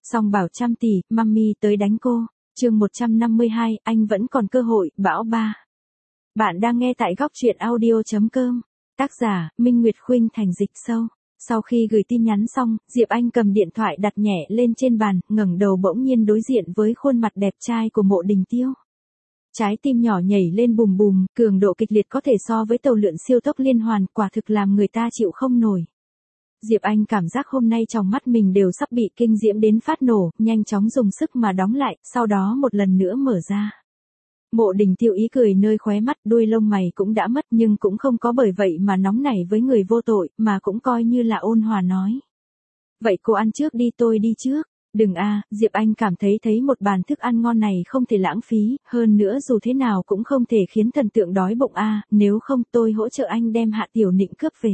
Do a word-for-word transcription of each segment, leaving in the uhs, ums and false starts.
Song bảo trăm tỷ, mummy tới đánh cô. Chương một trăm năm mươi hai, anh vẫn còn cơ hội, bão ba. Bạn đang nghe tại góc truyện audio chấm com. Tác giả, Minh Nguyệt Khuynh thành dịch sâu. Sau khi gửi tin nhắn xong, Diệp Anh cầm điện thoại đặt nhẹ lên trên bàn, ngẩng đầu bỗng nhiên đối diện với khuôn mặt đẹp trai của Mộ Đình Tiêu. Trái tim nhỏ nhảy lên bùm bùm, cường độ kịch liệt có thể so với tàu lượn siêu tốc liên hoàn, quả thực làm người ta chịu không nổi. Diệp Anh cảm giác hôm nay trong mắt mình đều sắp bị kinh diễm đến phát nổ, nhanh chóng dùng sức mà đóng lại, sau đó một lần nữa mở ra. Mộ Đình Tiêu ý cười nơi khóe mắt, đuôi lông mày cũng đã mất nhưng cũng không có bởi vậy mà nóng nảy với người vô tội, mà cũng coi như là ôn hòa nói. Vậy cô ăn trước đi, tôi đi trước. Đừng a, Diệp Anh cảm thấy thấy một bàn thức ăn ngon này không thể lãng phí, hơn nữa dù thế nào cũng không thể khiến thần tượng đói bụng a, nếu không tôi hỗ trợ anh đem Hạ Tiểu Nịnh cướp về.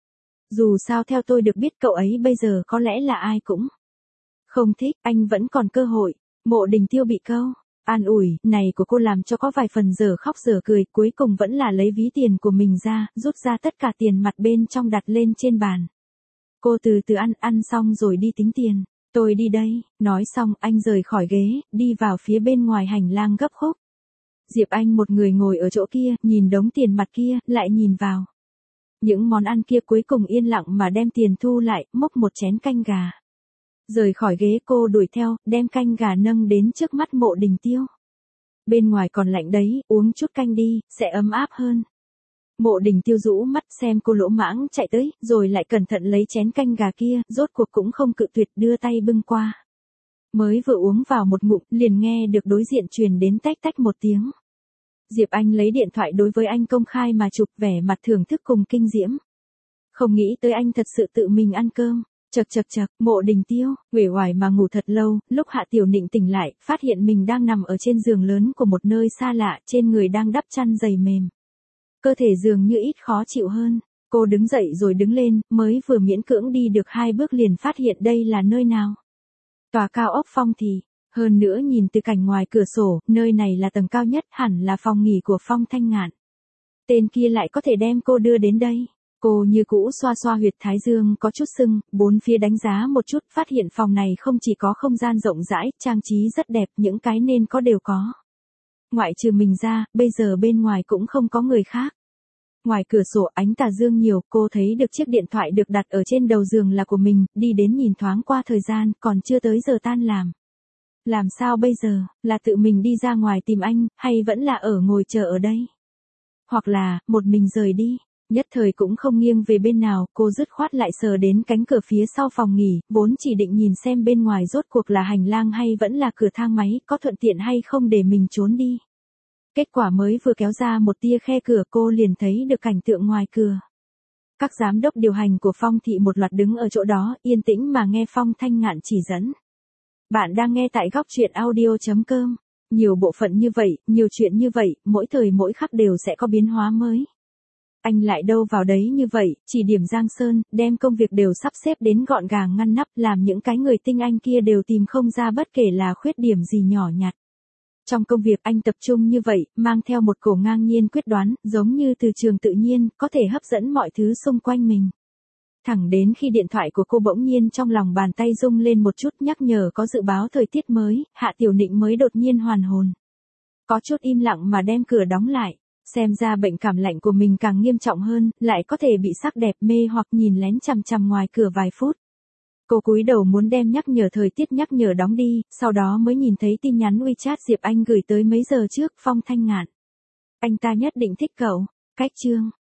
Dù sao theo tôi được biết cậu ấy bây giờ có lẽ là ai cũng không thích, anh vẫn còn cơ hội. Mộ Đình Tiêu bị câu an ủi này của cô làm cho có vài phần dở khóc dở cười, cuối cùng vẫn là lấy ví tiền của mình ra, rút ra tất cả tiền mặt bên trong đặt lên trên bàn. Cô từ từ ăn, ăn xong rồi đi tính tiền. Tôi đi đây, nói xong anh rời khỏi ghế, đi vào phía bên ngoài hành lang gấp khúc. Diệp Anh một người ngồi ở chỗ kia, nhìn đống tiền mặt kia, lại nhìn vào. Những món ăn kia cuối cùng yên lặng mà đem tiền thu lại, múc một chén canh gà. Rời khỏi ghế cô đuổi theo, đem canh gà nâng đến trước mắt Mộ Đình Tiêu. Bên ngoài còn lạnh đấy, uống chút canh đi, sẽ ấm áp hơn. Mộ Đình Tiêu rũ mắt xem cô lỗ mãng chạy tới, rồi lại cẩn thận lấy chén canh gà kia, rốt cuộc cũng không cự tuyệt đưa tay bưng qua. Mới vừa uống vào một ngụm, liền nghe được đối diện truyền đến tách tách một tiếng. Diệp Anh lấy điện thoại đối với anh công khai mà chụp, vẻ mặt thưởng thức cùng kinh diễm. Không nghĩ tới anh thật sự tự mình ăn cơm. Chật chật chật, Mộ Đình Tiêu, uể oải mà ngủ thật lâu, lúc Hạ Tiểu Nịnh tỉnh lại, phát hiện mình đang nằm ở trên giường lớn của một nơi xa lạ, trên người đang đắp chăn dày mềm. Cơ thể dường như ít khó chịu hơn. Cô đứng dậy rồi đứng lên, mới vừa miễn cưỡng đi được hai bước liền phát hiện đây là nơi nào. Tòa cao ốc Phong Thị. Hơn nữa nhìn từ cảnh ngoài cửa sổ, nơi này là tầng cao nhất, hẳn là phòng nghỉ của Phong Thanh Ngạn. Tên kia lại có thể đem cô đưa đến đây. Cô như cũ xoa xoa huyệt thái dương có chút sưng, bốn phía đánh giá một chút, phát hiện phòng này không chỉ có không gian rộng rãi, trang trí rất đẹp, những cái nên có đều có. Ngoại trừ mình ra, bây giờ bên ngoài cũng không có người khác. Ngoài cửa sổ ánh tà dương nhiều, cô thấy được chiếc điện thoại được đặt ở trên đầu giường là của mình, đi đến nhìn thoáng qua thời gian, còn chưa tới giờ tan làm. Làm sao bây giờ, là tự mình đi ra ngoài tìm anh, hay vẫn là ở ngồi chờ ở đây? Hoặc là, một mình rời đi? Nhất thời cũng không nghiêng về bên nào, cô dứt khoát lại sờ đến cánh cửa phía sau phòng nghỉ, vốn chỉ định nhìn xem bên ngoài rốt cuộc là hành lang hay vẫn là cửa thang máy, có thuận tiện hay không để mình trốn đi. Kết quả mới vừa kéo ra một tia khe cửa cô liền thấy được cảnh tượng ngoài cửa. Các giám đốc điều hành của Phong Thị một loạt đứng ở chỗ đó, yên tĩnh mà nghe Phong Thanh Ngạn chỉ dẫn. Bạn đang nghe tại góc truyện audio chấm com. Nhiều bộ phận như vậy, nhiều chuyện như vậy, mỗi thời mỗi khắc đều sẽ có biến hóa mới. Anh lại đâu vào đấy như vậy, chỉ điểm Giang Sơn, đem công việc đều sắp xếp đến gọn gàng ngăn nắp, làm những cái người tinh anh kia đều tìm không ra bất kể là khuyết điểm gì nhỏ nhặt. Trong công việc anh tập trung như vậy, mang theo một cổ ngang nhiên quyết đoán, giống như từ trường tự nhiên, có thể hấp dẫn mọi thứ xung quanh mình. Thẳng đến khi điện thoại của cô bỗng nhiên trong lòng bàn tay rung lên một chút nhắc nhở có dự báo thời tiết mới, Hạ Tiểu Nịnh mới đột nhiên hoàn hồn. Có chút im lặng mà đem cửa đóng lại. Xem ra bệnh cảm lạnh của mình càng nghiêm trọng hơn, lại có thể bị sắc đẹp mê hoặc nhìn lén chằm chằm ngoài cửa vài phút. Cô cúi đầu muốn đem nhắc nhở thời tiết nhắc nhở đóng đi, sau đó mới nhìn thấy tin nhắn WeChat Diệp Anh gửi tới mấy giờ trước, Phong Thanh Ngạn. Anh ta nhất định thích cậu. Cách chương.